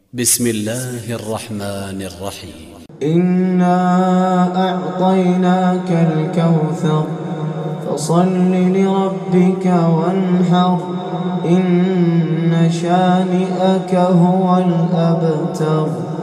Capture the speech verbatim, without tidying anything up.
بسم الله الرحمن الرحيم. إنا أعطيناك الكوثر فصل لربك وانحر إن شانئك هو الأبتر.